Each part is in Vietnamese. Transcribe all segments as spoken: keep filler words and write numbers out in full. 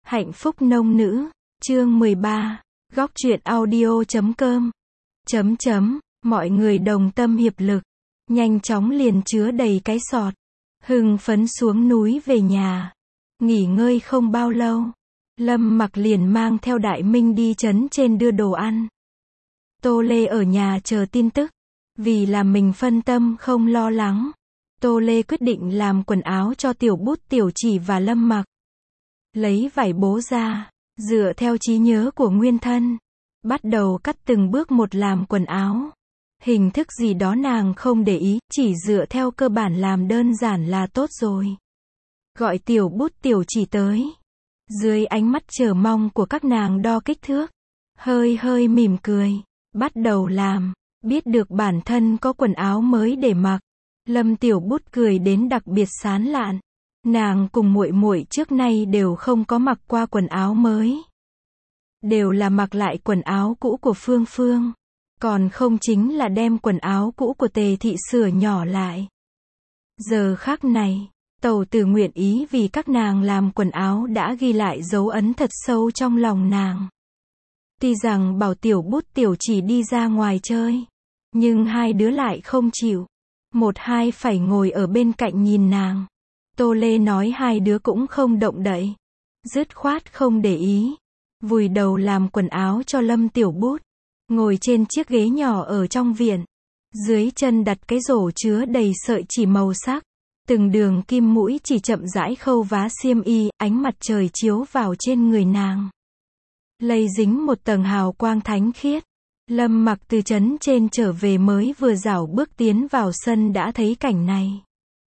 Hạnh phúc nông nữ, chương mười ba, góc truyện audio chấm com, chấm chấm, mọi người đồng tâm hiệp lực, nhanh chóng liền chứa đầy cái sọt, hưng phấn xuống núi về nhà. Nghỉ ngơi không bao lâu, Lâm Mặc liền mang theo Đại Minh đi trấn trên đưa đồ ăn. Tô Lê ở nhà chờ tin tức, vì là mình phân tâm không lo lắng. Tô Lê quyết định làm quần áo cho Tiểu Bút Tiểu Chỉ và Lâm Mặc. Lấy vải bố ra, dựa theo trí nhớ của nguyên thân, bắt đầu cắt từng bước một làm quần áo. Hình thức gì đó nàng không để ý, chỉ dựa theo cơ bản làm đơn giản là tốt rồi. Gọi Tiểu Bút Tiểu Chỉ tới. Dưới ánh mắt chờ mong của các nàng đo kích thước, hơi hơi mỉm cười, bắt đầu làm. Biết được bản thân có quần áo mới để mặc, Lâm Tiểu Bút cười đến đặc biệt sán lạn. Nàng cùng muội muội trước nay đều không có mặc qua quần áo mới, đều là mặc lại quần áo cũ của Phương Phương, còn không chính là đem quần áo cũ của Tề thị sửa nhỏ lại. Giờ khắc này, Tẩu Tử nguyện ý vì các nàng làm quần áo đã ghi lại dấu ấn thật sâu trong lòng nàng. Tuy rằng bảo Tiểu Bút Tiểu Chỉ đi ra ngoài chơi, nhưng hai đứa lại không chịu, một hai phải ngồi ở bên cạnh nhìn nàng. Tô Lê nói hai đứa cũng không động đậy, dứt khoát không để ý, vùi đầu làm quần áo cho Lâm Tiểu Bút, ngồi trên chiếc ghế nhỏ ở trong viện, dưới chân đặt cái rổ chứa đầy sợi chỉ màu sắc, từng đường kim mũi chỉ chậm rãi khâu vá xiêm y, ánh mặt trời chiếu vào trên người nàng, lây dính một tầng hào quang thánh khiết. Lâm Mặc từ trấn trên trở về mới vừa rảo bước tiến vào sân đã thấy cảnh này.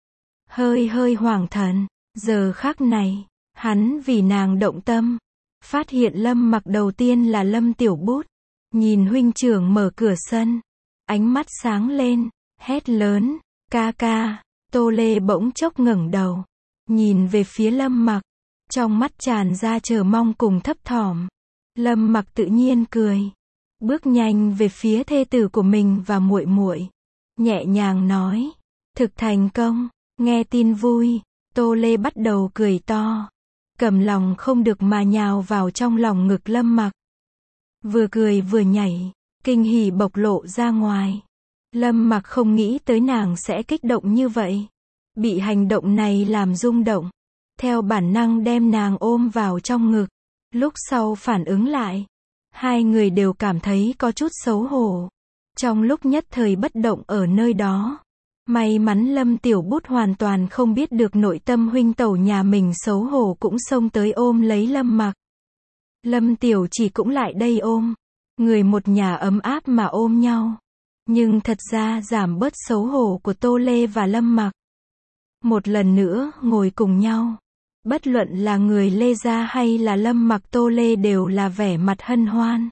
Hơi hơi hoảng thần, giờ khắc này, hắn vì nàng động tâm. Phát hiện Lâm Mặc đầu tiên là Lâm Tiểu Bút. Nhìn huynh trưởng mở cửa sân, ánh mắt sáng lên, hét lớn, ca ca. Tô Lê bỗng chốc ngẩng đầu, nhìn về phía Lâm Mặc, trong mắt tràn ra chờ mong cùng thấp thỏm. Lâm Mặc tự nhiên cười, bước nhanh về phía thê tử của mình và muội muội, nhẹ nhàng nói, thực thành công. Nghe tin vui, Tô Lê bắt đầu cười to, cầm lòng không được mà nhào vào trong lòng ngực Lâm Mặc. Vừa cười vừa nhảy, kinh hỉ bộc lộ ra ngoài. Lâm Mặc không nghĩ tới nàng sẽ kích động như vậy, bị hành động này làm rung động, theo bản năng đem nàng ôm vào trong ngực. Lúc sau phản ứng lại, hai người đều cảm thấy có chút xấu hổ, trong lúc nhất thời bất động ở nơi đó. May mắn Lâm Tiểu Bút hoàn toàn không biết được nội tâm huynh tẩu nhà mình xấu hổ cũng xông tới ôm lấy Lâm Mặc. Lâm Tiểu Chỉ cũng lại đây ôm, người một nhà ấm áp mà ôm nhau. Nhưng thật ra giảm bớt xấu hổ của Tô Lê và Lâm Mặc. Một lần nữa ngồi cùng nhau, bất luận là người Lê gia hay là Lâm Mặc, Tô Lê đều là vẻ mặt hân hoan.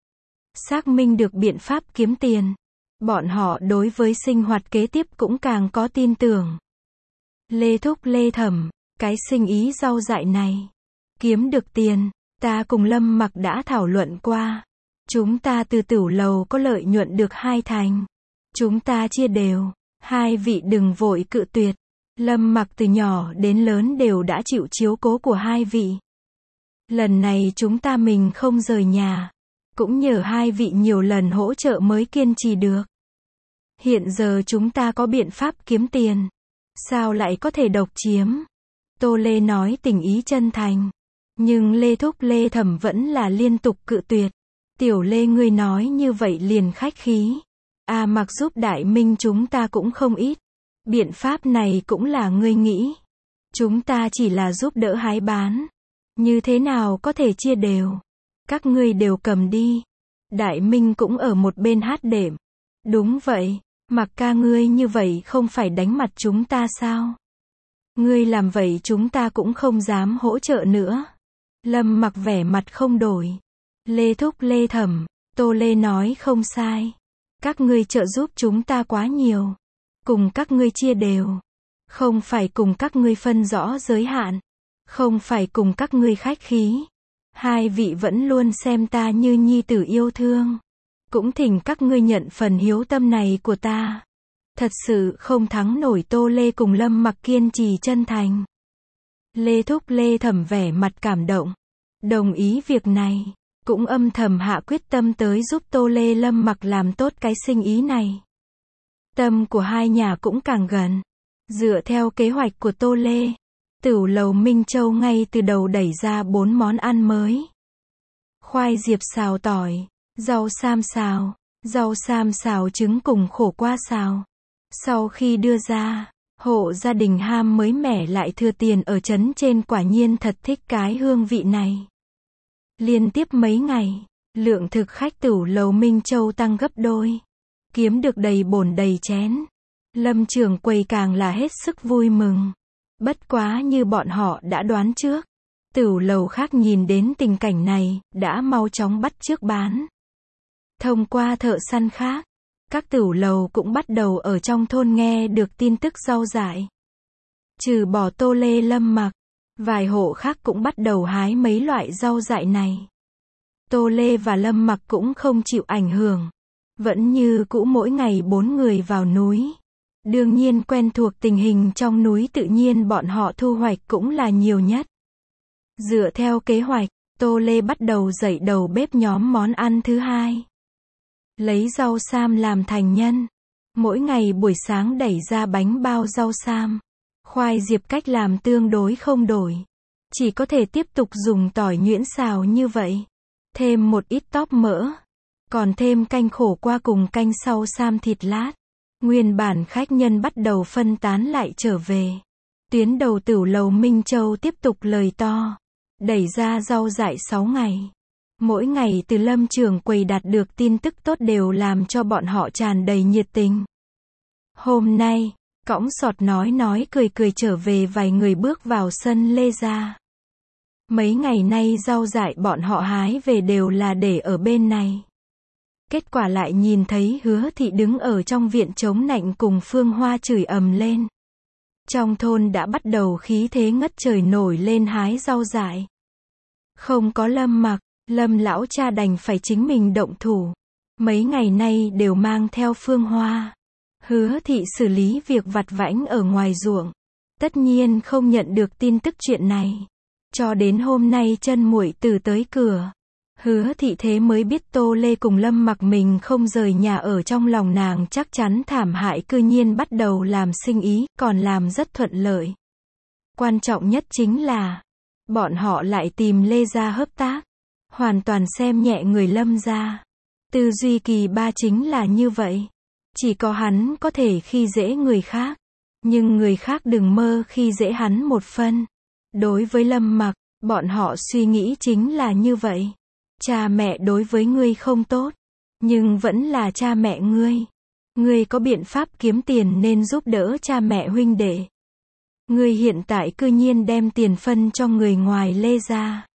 Xác minh được biện pháp kiếm tiền, bọn họ đối với sinh hoạt kế tiếp cũng càng có tin tưởng. Lê Thúc Lê Thẩm, cái sinh ý rau dại này, kiếm được tiền, ta cùng Lâm Mặc đã thảo luận qua. Chúng ta từ tửu lầu có lợi nhuận được hai thành. Chúng ta chia đều, hai vị đừng vội cự tuyệt. Lâm Mặc từ nhỏ đến lớn đều đã chịu chiếu cố của hai vị. Lần này chúng ta mình không rời nhà, cũng nhờ hai vị nhiều lần hỗ trợ mới kiên trì được. Hiện giờ chúng ta có biện pháp kiếm tiền, sao lại có thể độc chiếm? Tô Lê nói tình ý chân thành, nhưng Lê Thúc Lê Thẩm vẫn là liên tục cự tuyệt. Tiểu Lê ngươi nói như vậy liền khách khí. À mặc giúp Đại Minh chúng ta cũng không ít. Biện pháp này cũng là ngươi nghĩ. Chúng ta chỉ là giúp đỡ hái bán. Như thế nào có thể chia đều? Các ngươi đều cầm đi. Đại Minh cũng ở một bên hát đệm. Đúng vậy, Mặc ca ngươi như vậy không phải đánh mặt chúng ta sao? Ngươi làm vậy chúng ta cũng không dám hỗ trợ nữa. Lâm Mặc vẻ mặt không đổi. Lê Thúc Lê Thẩm, Tô Lê nói không sai. Các ngươi trợ giúp chúng ta quá nhiều. Cùng các ngươi chia đều. Không phải cùng các ngươi phân rõ giới hạn. Không phải cùng các ngươi khách khí. Hai vị vẫn luôn xem ta như nhi tử yêu thương. Cũng thỉnh các ngươi nhận phần hiếu tâm này của ta. Thật sự không thắng nổi. Tô Lê cùng Lâm Mặc kiên trì chân thành. Lê Thúc Lê Thẩm vẻ mặt cảm động. đồng ý việc này, cũng âm thầm hạ quyết tâm tới giúp Tô Lê Lâm Mặc làm tốt cái sinh ý này. Tâm của hai nhà cũng càng gần. Dựa theo kế hoạch của Tô Lê, Tửu lầu Minh Châu ngay từ đầu đẩy ra bốn món ăn mới. Khoai diệp xào tỏi, rau sam xào, rau sam xào trứng cùng khổ qua xào. Sau khi đưa ra, hộ gia đình ham mới mẻ lại thừa tiền ở trấn trên quả nhiên thật thích cái hương vị này. Liên tiếp mấy ngày, lượng thực khách Tửu lầu Minh Châu tăng gấp đôi. Kiếm được đầy bồn đầy chén. Lâm trưởng quầy càng là hết sức vui mừng. Bất quá như bọn họ đã đoán trước, Tửu lầu khác nhìn đến tình cảnh này, đã mau chóng bắt chước bán. Thông qua thợ săn khác, các tửu lầu cũng bắt đầu ở trong thôn nghe được tin tức rau dại. Trừ bỏ Tô Lê Lâm Mặc, vài hộ khác cũng bắt đầu hái mấy loại rau dại này. Tô Lê và Lâm Mặc cũng không chịu ảnh hưởng. Vẫn như cũ mỗi ngày bốn người vào núi. Đương nhiên quen thuộc tình hình trong núi tự nhiên bọn họ thu hoạch cũng là nhiều nhất. Dựa theo kế hoạch, Tô Lê bắt đầu dậy đầu bếp nhóm món ăn thứ hai. Lấy rau sam làm thành nhân. Mỗi ngày buổi sáng đẩy ra bánh bao rau sam. Khoai diệp cách làm tương đối không đổi. Chỉ có thể tiếp tục dùng tỏi nhuyễn xào như vậy. Thêm một ít tóp mỡ. Còn thêm canh khổ qua cùng canh sau sam thịt lát. Nguyên bản khách nhân bắt đầu phân tán lại trở về. Tuyến đầu Tửu lầu Minh Châu tiếp tục lời to. Đẩy ra rau dại sáu ngày. Mỗi ngày từ Lâm trưởng quầy đạt được tin tức tốt đều làm cho bọn họ tràn đầy nhiệt tình. Hôm nay, cõng sọt nói nói cười cười trở về vài người bước vào sân Lê gia. Mấy ngày nay rau dại bọn họ hái về đều là để ở bên này. Kết quả lại nhìn thấy Hứa Thị đứng ở trong viện chống nạnh cùng Phương Hoa chửi ầm lên. Trong thôn đã bắt đầu khí thế ngất trời nổi lên hái rau dại. Không có Lâm Mặc, Lâm lão cha đành phải chính mình động thủ. Mấy ngày nay đều mang theo Phương Hoa. Hứa Thị xử lý việc vặt vãnh ở ngoài ruộng. Tất nhiên không nhận được tin tức chuyện này. Cho đến hôm nay chân muội tử tới cửa. Hứa Thị thế mới biết Tô Lê cùng Lâm Mặc mình không rời nhà ở trong lòng nàng chắc chắn thảm hại cư nhiên bắt đầu làm sinh ý, còn làm rất thuận lợi. Quan trọng nhất chính là, bọn họ lại tìm Lê gia hợp tác. Hoàn toàn xem nhẹ người Lâm gia. Tư duy kỳ ba chính là như vậy. Chỉ có hắn có thể khi dễ người khác. Nhưng người khác đừng mơ khi dễ hắn một phân. Đối với Lâm Mặc, bọn họ suy nghĩ chính là như vậy. Cha mẹ đối với ngươi không tốt, nhưng vẫn là cha mẹ ngươi. Ngươi có biện pháp kiếm tiền nên giúp đỡ cha mẹ huynh đệ. Ngươi hiện tại cư nhiên đem tiền phân cho người ngoài Lê gia.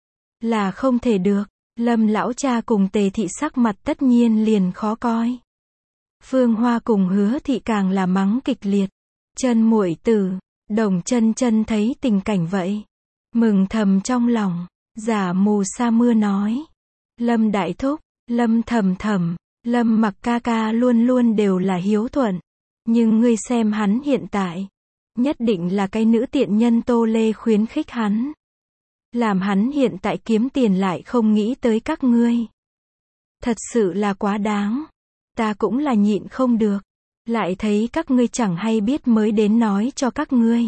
Là không thể được. Lâm lão cha cùng Tề Thị sắc mặt tất nhiên liền khó coi. Phương Hoa cùng Hứa Thị càng là mắng kịch liệt. Chân muội tử, Đồng Chân Chân thấy tình cảnh vậy, mừng thầm trong lòng. Giả mù sa mưa nói. Lâm đại thúc, Lâm thầm thầm, Lâm Mặc ca ca luôn luôn đều là hiếu thuận. Nhưng ngươi xem hắn hiện tại. Nhất định là cái nữ tiện nhân Tô Lê khuyến khích hắn. Làm hắn hiện tại kiếm tiền lại không nghĩ tới các ngươi. Thật sự là quá đáng. Ta cũng là nhịn không được. Lại thấy các ngươi chẳng hay biết mới đến nói cho các ngươi.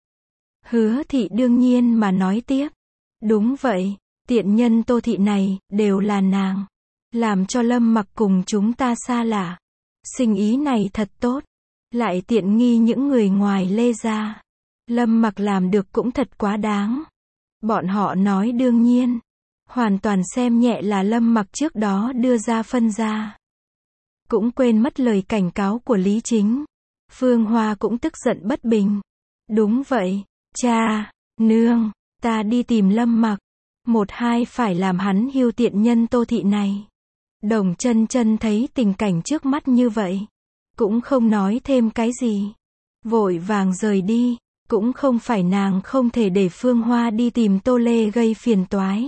Hứa Thị đương nhiên mà nói tiếp. Đúng vậy, tiện nhân Tô Thị này, đều là nàng. Làm cho Lâm Mặc cùng chúng ta xa lạ. Sinh ý này thật tốt. Lại tiện nghi những người ngoài Lê gia. Lâm Mặc làm được cũng thật quá đáng. Bọn họ nói đương nhiên. Hoàn toàn xem nhẹ là Lâm Mặc trước đó đưa ra phân ra. Cũng quên mất lời cảnh cáo của Lý Chính. Phương Hoa cũng tức giận bất bình. Đúng vậy, cha, nương, ta đi tìm Lâm Mặc. Một hai phải làm hắn hiu tiện nhân Tô Thị này. Đồng Chân Chân thấy tình cảnh trước mắt như vậy. Cũng không nói thêm cái gì. Vội vàng rời đi. Cũng không phải nàng không thể để Phương Hoa đi tìm Tô Lê gây phiền toái.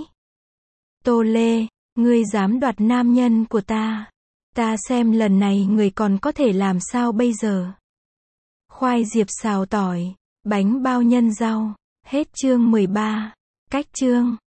Tô Lê, ngươi dám đoạt nam nhân của ta. Ta xem lần này người còn có thể làm sao bây giờ. Khoai diệp xào tỏi, bánh bao nhân rau. Hết chương mười ba. Cách chương